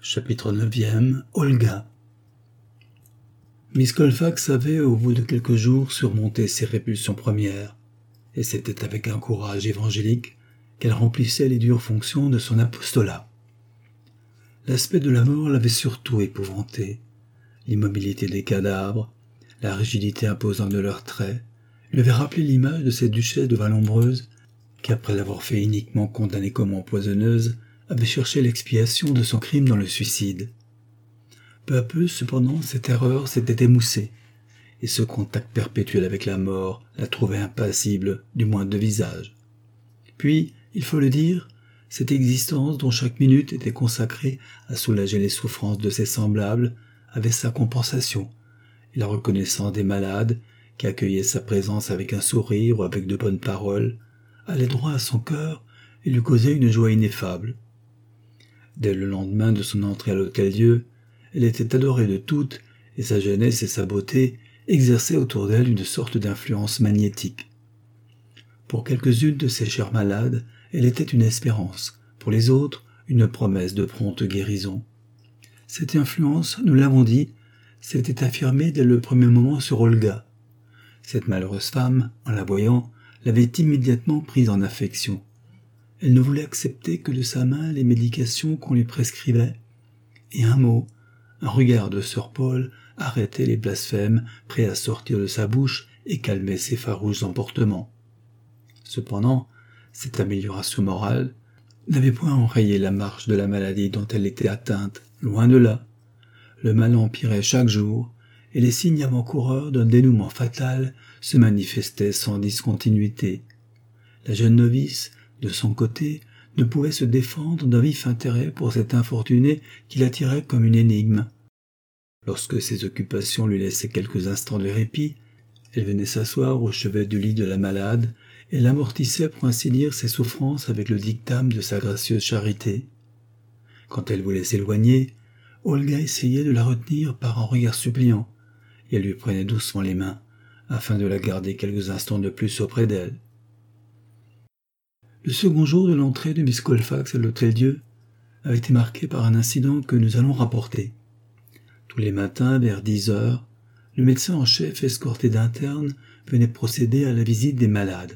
Chapitre 9e. Olga. Miss Colfax avait, au bout de quelques jours, surmonté ses répulsions premières, et c'était avec un courage évangélique qu'elle remplissait les dures fonctions de son apostolat. L'aspect de la mort l'avait surtout épouvantée. L'immobilité des cadavres, la rigidité imposante de leurs traits, lui avait rappelé l'image de cette duchesse de Vallombreuse qui, après l'avoir fait uniquement condamner comme empoisonneuse, avait cherché l'expiation de son crime dans le suicide. Peu à peu, cependant, cette erreur s'était émoussée, et ce contact perpétuel avec la mort la trouvait impassible du moindre visage. Puis, il faut le dire, cette existence dont chaque minute était consacrée à soulager les souffrances de ses semblables avait sa compensation, et la reconnaissance des malades, qui accueillaient sa présence avec un sourire ou avec de bonnes paroles, allait droit à son cœur et lui causait une joie ineffable. Dès le lendemain de son entrée à l'Hôtel-Dieu, elle était adorée de toutes, et sa jeunesse et sa beauté exerçaient autour d'elle une sorte d'influence magnétique. Pour quelques-unes de ces chères malades, elle était une espérance, pour les autres, une promesse de prompte guérison. Cette influence, nous l'avons dit, s'était affirmée dès le premier moment sur Olga. Cette malheureuse femme, en la voyant, l'avait immédiatement prise en affection. Elle ne voulait accepter que de sa main les médications qu'on lui prescrivait, et un mot, un regard de Sir Paul arrêtait les blasphèmes prêts à sortir de sa bouche et calmait ses farouches emportements. Cependant, cette amélioration morale n'avait point enrayé la marche de la maladie dont elle était atteinte, loin de là. Le mal empirait chaque jour, et les signes avant-coureurs d'un dénouement fatal se manifestaient sans discontinuité. La jeune novice, de son côté, ne pouvait se défendre d'un vif intérêt pour cet infortuné qui l'attirait comme une énigme. Lorsque ses occupations lui laissaient quelques instants de répit, elle venait s'asseoir au chevet du lit de la malade, et elle amortissait pour ainsi dire ses souffrances avec le dictame de sa gracieuse charité. Quand elle voulait s'éloigner, Olga essayait de la retenir par un regard suppliant, et elle lui prenait doucement les mains, afin de la garder quelques instants de plus auprès d'elle. Le second jour de l'entrée de Miss Colfax à l'Hôtel-Dieu avait été marqué par un incident que nous allons rapporter. Tous les matins, vers 10 heures, le médecin en chef, escorté d'internes, venait procéder à la visite des malades.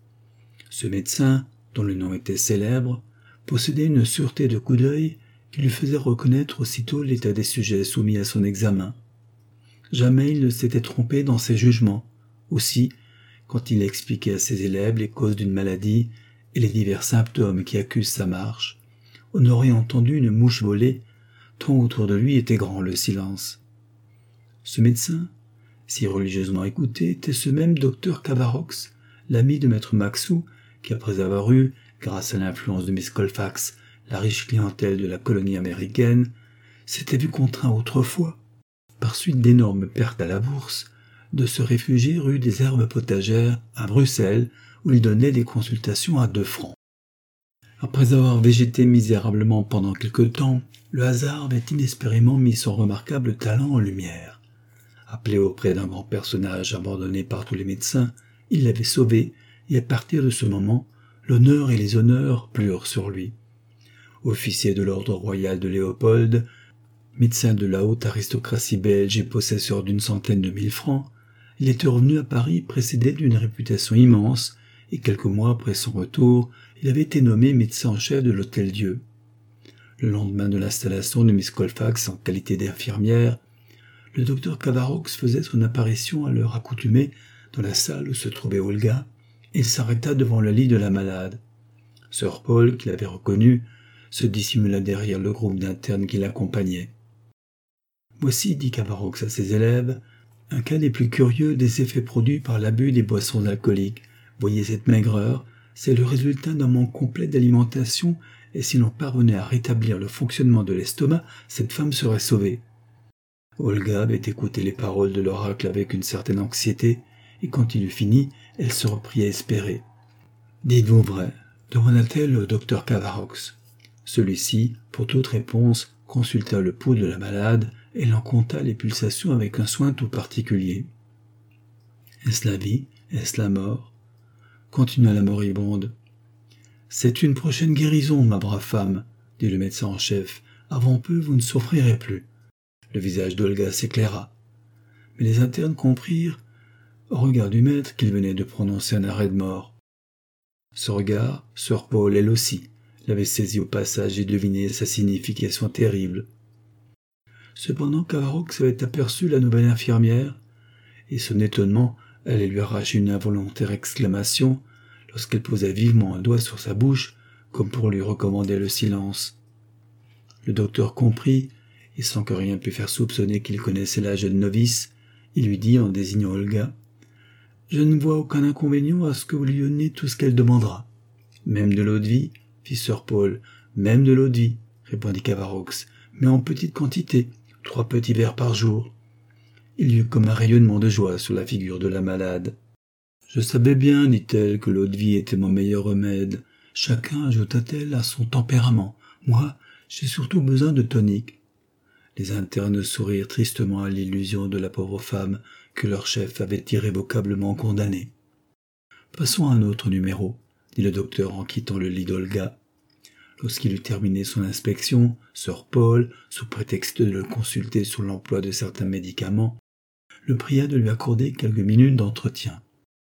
Ce médecin, dont le nom était célèbre, possédait une sûreté de coup d'œil qui lui faisait reconnaître aussitôt l'état des sujets soumis à son examen. Jamais il ne s'était trompé dans ses jugements. Aussi, quand il expliquait à ses élèves les causes d'une maladie et les divers symptômes qui accusent sa marche, on aurait entendu une mouche voler, tant autour de lui était grand le silence. Ce médecin, si religieusement écouté, était ce même docteur Cavarox, l'ami de maître Maxou, qui après avoir eu, grâce à l'influence de Miss Colfax, la riche clientèle de la colonie américaine, s'était vu contraint autrefois, par suite d'énormes pertes à la bourse, de se réfugier rue des Herbes Potagères à Bruxelles, où il donnait des consultations à 2 francs. Après avoir végété misérablement pendant quelque temps, le hasard avait inespérément mis son remarquable talent en lumière. Appelé auprès d'un grand personnage abandonné par tous les médecins, il l'avait sauvé, et à partir de ce moment, l'honneur et les honneurs plurent sur lui. Officier de l'ordre royal de Léopold, médecin de la haute aristocratie belge et possesseur d'une centaine de 1000 francs, il était revenu à Paris précédé d'une réputation immense, et quelques mois après son retour, il avait été nommé médecin en chef de l'Hôtel-Dieu. Le lendemain de l'installation de Miss Colfax en qualité d'infirmière, le docteur Cavarox faisait son apparition à l'heure accoutumée dans la salle où se trouvait Olga, et il s'arrêta devant le lit de la malade. Sir Paul, qui l'avait reconnu, se dissimula derrière le groupe d'internes qui l'accompagnait. « Voici, dit Cavarox à ses élèves, un cas des plus curieux des effets produits par l'abus des boissons alcooliques. Voyez cette maigreur, c'est le résultat d'un manque complet d'alimentation, et si l'on parvenait à rétablir le fonctionnement de l'estomac, cette femme serait sauvée. » Olga avait écouté les paroles de l'oracle avec une certaine anxiété, et quand il eut fini, elle se reprit à espérer. « Dites-vous vrai ?» demanda-t-elle au docteur Cavarox. Celui-ci, pour toute réponse, consulta le pouls de la malade et l'en compta les pulsations avec un soin tout particulier. « Est-ce la vie? Est-ce la mort ?» continua la moribonde. « C'est une prochaine guérison, ma brave femme, dit le médecin en chef, Avant peu, vous ne souffrirez plus. » Le visage d'Olga s'éclaira. Mais les internes comprirent, au regard du maître, qu'il venait de prononcer un arrêt de mort. Ce regard, Sir Paul, elle aussi, l'avait saisi au passage et devinait sa signification terrible. Cependant, Cavarox avait aperçu la nouvelle infirmière, et son étonnement allait lui arracher une involontaire exclamation lorsqu'elle posa vivement un doigt sur sa bouche, comme pour lui recommander le silence. Le docteur comprit, et sans que rien pût faire soupçonner qu'il connaissait la jeune novice, il lui dit en désignant Olga: « Je ne vois aucun inconvénient à ce que vous lui donniez tout ce qu'elle demandera. »« Même de l'eau-de-vie » fit Sir Paul. « Même de l'eau-de-vie, » répondit Cavarox, « mais en petite quantité, 3 petits verres par jour. » Il y eut comme un rayonnement de joie sur la figure de la malade. « Je savais bien, dit-elle, que l'eau-de-vie était mon meilleur remède. Chacun, ajouta-t-elle, a son tempérament. Moi, j'ai surtout besoin de tonique. » Les internes sourirent tristement à l'illusion de la pauvre femme que leur chef avait irrévocablement condamnée. « Passons à un autre numéro, » dit le docteur en quittant le lit d'Olga. Lorsqu'il eut terminé son inspection, Sir Paul, sous prétexte de le consulter sur l'emploi de certains médicaments, le pria de lui accorder quelques minutes d'entretien.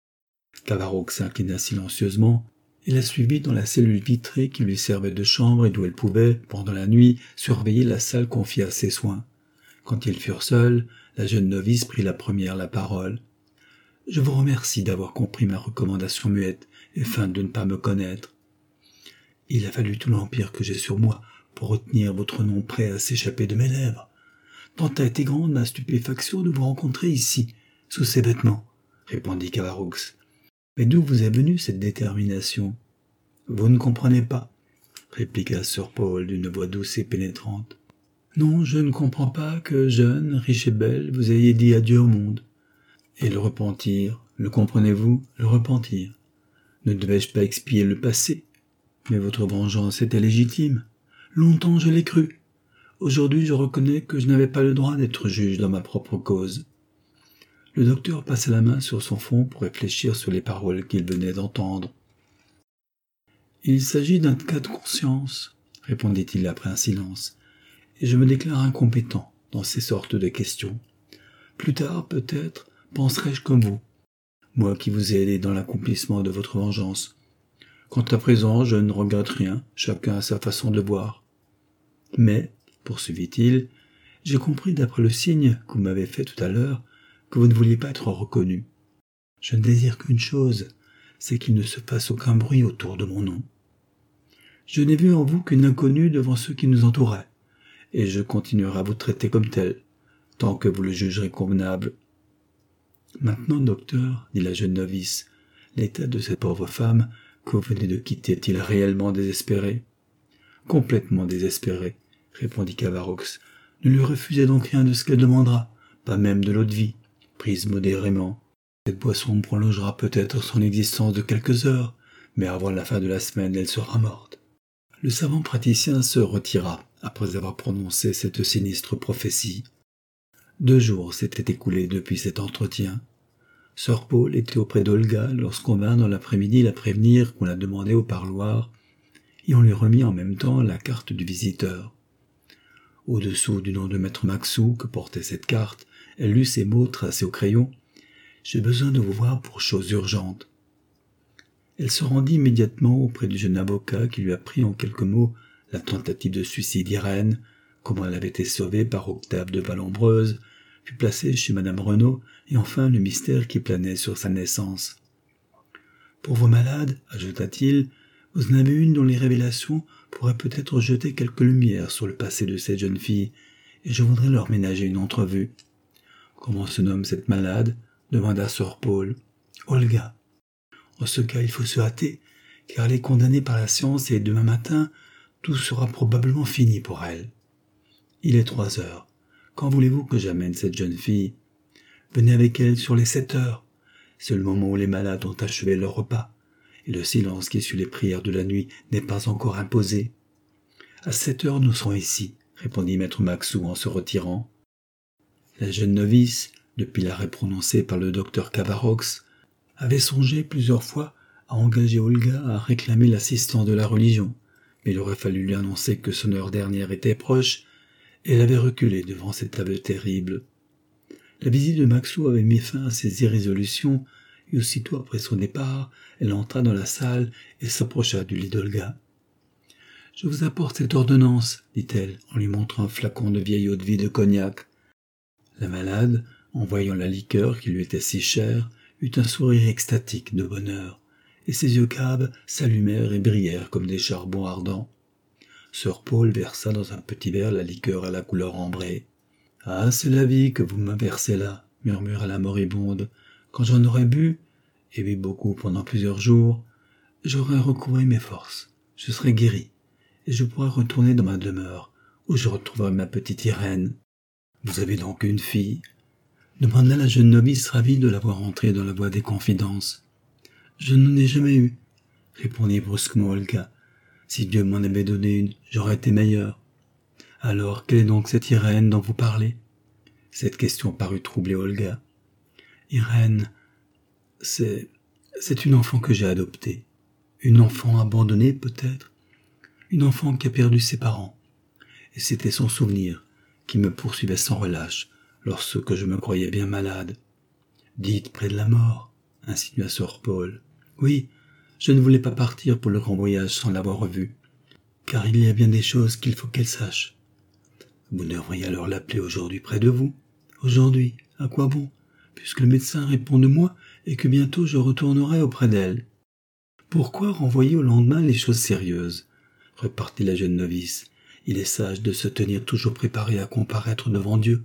Cavarox s'inclina silencieusement et la suivit dans la cellule vitrée qui lui servait de chambre et d'où elle pouvait, pendant la nuit, surveiller la salle confiée à ses soins. Quand ils furent seuls, la jeune novice prit la première la parole. « Je vous remercie d'avoir compris ma recommandation muette et feinte de ne pas me connaître. Il a fallu tout l'empire que j'ai sur moi pour retenir votre nom prêt à s'échapper de mes lèvres. Tant a été grande ma stupéfaction de vous rencontrer ici, sous ces vêtements, » répondit Cavarox. « Mais d'où vous est venue cette détermination ?»« Vous ne comprenez pas, » répliqua Sir Paul d'une voix douce et pénétrante. « Non, je ne comprends pas que, jeune, riche et belle, vous ayez dit adieu au monde. Et le repentir, le comprenez-vous, le repentir? Ne devais-je pas expier le passé? Mais votre vengeance était légitime. Longtemps je l'ai cru. Aujourd'hui je reconnais que je n'avais pas le droit d'être juge dans ma propre cause. » Le docteur passa la main sur son front pour réfléchir sur les paroles qu'il venait d'entendre. « Il s'agit d'un cas de conscience, » répondit-il après un silence, « et je me déclare incompétent dans ces sortes de questions. Plus tard, peut-être, penserai-je comme vous, moi qui vous ai aidé dans l'accomplissement de votre vengeance. Quant à présent, je ne regrette rien, chacun a sa façon de voir. Mais, poursuivit-il, j'ai compris d'après le signe que vous m'avez fait tout à l'heure que vous ne vouliez pas être reconnu. Je ne désire qu'une chose, c'est qu'il ne se fasse aucun bruit autour de mon nom. Je n'ai vu en vous qu'une inconnue devant ceux qui nous entouraient, et je continuerai à vous traiter comme tel, tant que vous le jugerez convenable. » Maintenant, docteur, dit la jeune novice, l'état de cette pauvre femme que vous venez de quitter est-il réellement désespéré? Complètement désespéré, répondit Cavarox. Ne lui refusez donc rien de ce qu'elle demandera, pas même de l'eau-de-vie, prise modérément. Cette boisson prolongera peut-être son existence de quelques heures, mais avant la fin de la semaine, elle sera morte. Le savant praticien se retira, après avoir prononcé cette sinistre prophétie. 2 jours s'étaient écoulés depuis cet entretien. Sir Paul était auprès d'Olga lorsqu'on vint dans l'après-midi la prévenir qu'on la demandait au parloir, et on lui remit en même temps la carte du visiteur. Au-dessous du nom de maître Maxou que portait cette carte, elle lut ces mots tracés au crayon. « J'ai besoin de vous voir pour chose urgente. » Elle se rendit immédiatement auprès du jeune avocat qui lui apprit en quelques mots la tentative de suicide d'Irène, comment elle avait été sauvée par Octave de Vallombreuse, puis placée chez madame Renaud, et enfin le mystère qui planait sur sa naissance. « Pour vos malades, ajouta-t-il, vous en avez une dont les révélations pourraient peut-être jeter quelque lumière sur le passé de cette jeune fille, et je voudrais leur ménager une entrevue. »« Comment se nomme cette malade ?» demanda Sir Paul. « Olga. » « En ce cas, il faut se hâter, car elle est condamnée par la science et demain matin, tout sera probablement fini pour elle. Il est 3 heures. Quand voulez-vous que j'amène cette jeune fille? Venez avec elle sur les 7 heures. C'est le moment où les malades ont achevé leur repas, et le silence qui suit les prières de la nuit n'est pas encore imposé. À 7 heures, nous serons ici, répondit maître Maxou en se retirant. La jeune novice, depuis l'arrêt prononcé par le docteur Cavarox, avait songé plusieurs fois à engager Olga à réclamer l'assistance de la religion, mais il aurait fallu lui annoncer que son heure dernière était proche, et elle avait reculé devant cette table terrible. La visite de Maxou avait mis fin à ses irrésolutions, et aussitôt après son départ, elle entra dans la salle et s'approcha du lit d'Olga. « Je vous apporte cette ordonnance, dit-elle, en lui montrant un flacon de vieille eau-de-vie de cognac. La malade, en voyant la liqueur qui lui était si chère, eut un sourire extatique de bonheur, et ses yeux caves s'allumèrent et brillèrent comme des charbons ardents. Sir Paul versa dans un petit verre la liqueur à la couleur ambrée. « Ah, c'est la vie que vous me versez là, » murmura la moribonde. « Quand j'en aurai bu, et bu beaucoup pendant plusieurs jours, j'aurai recouvré mes forces, je serai guéri, et je pourrai retourner dans ma demeure, où je retrouverai ma petite Irène. »« Vous avez donc une fille ?» demanda la jeune novice ravie de la voir entrer dans la voie des confidences. « Je n'en ai jamais eu, » répondit brusquement Olga. « Si Dieu m'en avait donné une, j'aurais été meilleure. »« Alors, quelle est donc cette Irène dont vous parlez ?» Cette question parut troubler Olga. « Irène, c'est une enfant que j'ai adoptée. Une enfant abandonnée, peut-être. Une enfant qui a perdu ses parents. Et c'était son souvenir qui me poursuivait sans relâche lorsque je me croyais bien malade. Dites près de la mort, insinua Sir Paul. Oui, je ne voulais pas partir pour le grand voyage sans l'avoir revue, car il y a bien des choses qu'il faut qu'elle sache. Vous devriez alors l'appeler aujourd'hui près de vous. Aujourd'hui, à quoi bon, puisque le médecin répond de moi et que bientôt je retournerai auprès d'elle. Pourquoi renvoyer au lendemain les choses sérieuses ? Repartit la jeune novice. Il est sage de se tenir toujours préparé à comparaître devant Dieu.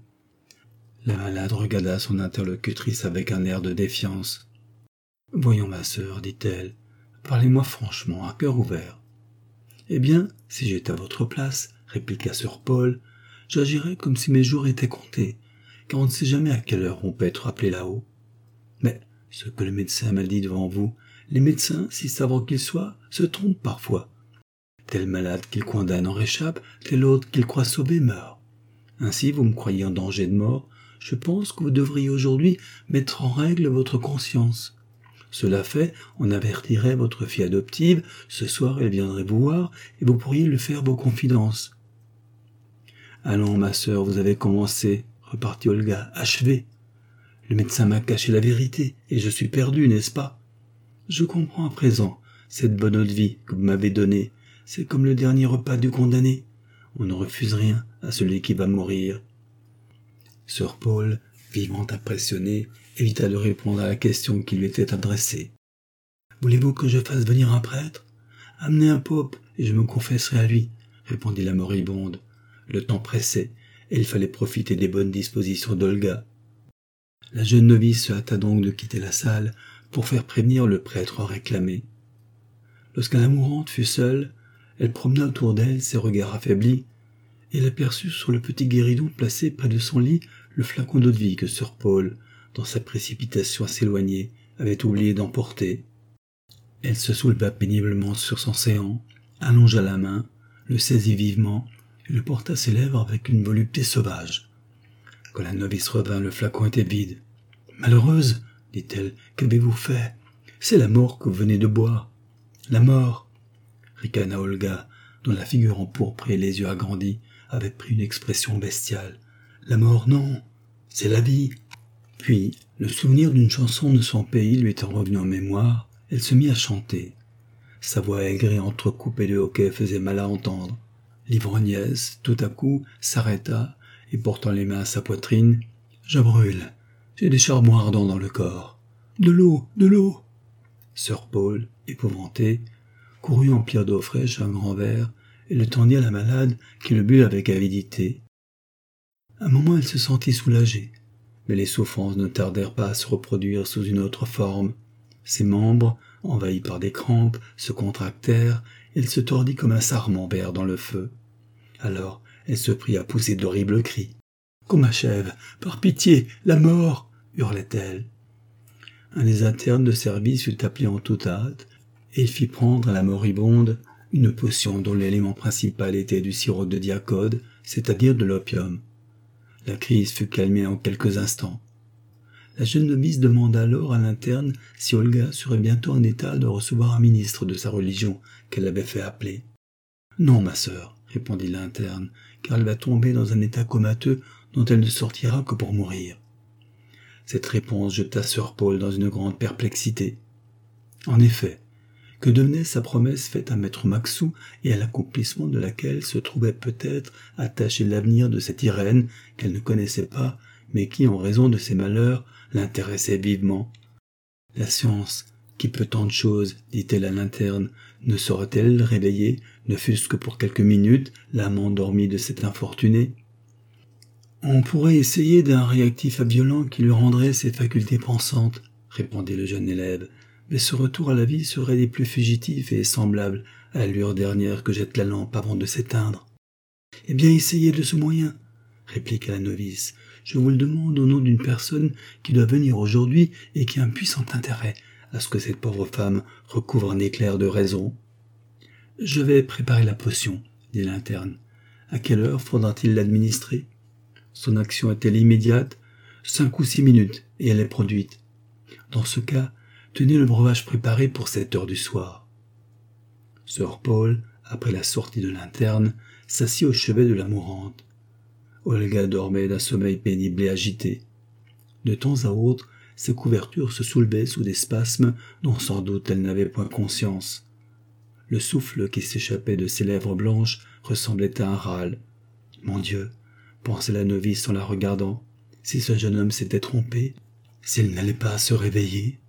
La malade regarda son interlocutrice avec un air de défiance. « Voyons, ma sœur, dit-elle, parlez-moi franchement, à cœur ouvert. »« Eh bien, si j'étais à votre place, répliqua Sir Paul, j'agirais comme si mes jours étaient comptés, car on ne sait jamais à quelle heure on peut être appelé là-haut. Mais ce que le médecin m'a dit devant vous, les médecins, si savants qu'ils soient, se trompent parfois. Tel malade qu'il condamne en réchappe, tel autre qu'il croit sauver meurt. Ainsi, vous me croyez en danger de mort, je pense que vous devriez aujourd'hui mettre en règle votre conscience. Cela fait, on avertirait votre fille adoptive, ce soir elle viendrait vous voir, et vous pourriez lui faire vos confidences. »« Allons, ma sœur, vous avez commencé, » repartit Olga, « achevez. Le médecin m'a caché la vérité, et je suis perdu, n'est-ce pas ? Je comprends à présent, cette bonne eau-de-vie que vous m'avez donnée, c'est comme le dernier repas du condamné. On ne refuse rien à celui qui va mourir. » Sir Paul, vivement impressionné, évita de répondre à la question qui lui était adressée. « Voulez-vous que je fasse venir un prêtre ? Amenez un pope, et je me confesserai à lui, » répondit la moribonde. Le temps pressait, et il fallait profiter des bonnes dispositions d'Olga. La jeune novice se hâta donc de quitter la salle pour faire prévenir le prêtre réclamé. Lorsque la mourante fut seule, elle promena autour d'elle ses regards affaiblis, et elle aperçut sur le petit guéridon placé près de son lit le flacon d'eau-de-vie que Sir Paul, dans sa précipitation à s'éloigner, avait oublié d'emporter. Elle se souleva péniblement sur son séant, allongea la main, le saisit vivement et le porta à ses lèvres avec une volupté sauvage. Quand la novice revint, le flacon était vide. « Malheureuse, dit-elle, qu'avez-vous fait ? C'est la mort que vous venez de boire. »« La mort !» ricana Olga, dont la figure empourprée et les yeux agrandis avaient pris une expression bestiale. « La mort, non, c'est la vie !» Puis, le souvenir d'une chanson de son pays lui étant revenu en mémoire, elle se mit à chanter. Sa voix aigre et entrecoupée de hoquets faisait mal à entendre. L'ivrognaise, tout à coup, s'arrêta, et portant les mains à sa poitrine, « Je brûle, j'ai des charbons ardents dans le corps. De l'eau, de l'eau !» Sir Paul, épouvanté, courut emplir d'eau fraîche un grand verre et le tendit à la malade qui le but avec avidité. Un moment elle se sentit soulagée, mais les souffrances ne tardèrent pas à se reproduire sous une autre forme. Ses membres, envahis par des crampes, se contractèrent et elle se tordit comme un sarment vert dans le feu. Alors elle se prit à pousser d'horribles cris. « Qu'on m'achève, par pitié, la mort !» hurlait-elle. Un des internes de service fut appelé en toute hâte, et il fit prendre à la moribonde une potion dont l'élément principal était du sirop de diacode, c'est-à-dire de l'opium. La crise fut calmée en quelques instants. La jeune novice demanda alors à l'interne si Olga serait bientôt en état de recevoir un ministre de sa religion qu'elle avait fait appeler. Non, ma sœur, répondit l'interne, car elle va tomber dans un état comateux dont elle ne sortira que pour mourir. Cette réponse jeta sir Paul dans une grande perplexité. En effet, que devenait sa promesse faite à maître Maxou et à l'accomplissement de laquelle se trouvait peut-être attaché l'avenir de cette Irène qu'elle ne connaissait pas, mais qui, en raison de ses malheurs, l'intéressait vivement. La science, qui peut tant de choses, dit-elle à l'interne, ne saurait-elle réveiller, ne fût-ce que pour quelques minutes, l'âme endormie de cet infortuné? On pourrait essayer d'un réactif violent qui lui rendrait ses facultés pensantes, répondit le jeune élève, mais ce retour à la vie serait des plus fugitifs et semblable à la lueur dernière que jette la lampe avant de s'éteindre. Eh bien, essayez de ce moyen, répliqua la novice. Je vous le demande au nom d'une personne qui doit venir aujourd'hui et qui a un puissant intérêt à ce que cette pauvre femme recouvre un éclair de raison. Je vais préparer la potion, dit l'interne. À quelle heure faudra-t-il l'administrer? Son action est-elle immédiate? 5 ou 6 minutes, et elle est produite. Dans ce cas, tenez le breuvage préparé pour 7 heures du soir. Sir Paul, après la sortie de l'interne, s'assit au chevet de la mourante. Olga dormait d'un sommeil pénible et agité. De temps à autre, ses couvertures se soulevaient sous des spasmes dont sans doute elle n'avait point conscience. Le souffle qui s'échappait de ses lèvres blanches ressemblait à un râle. Mon Dieu, pensait la novice en la regardant, si ce jeune homme s'était trompé, s'il n'allait pas se réveiller.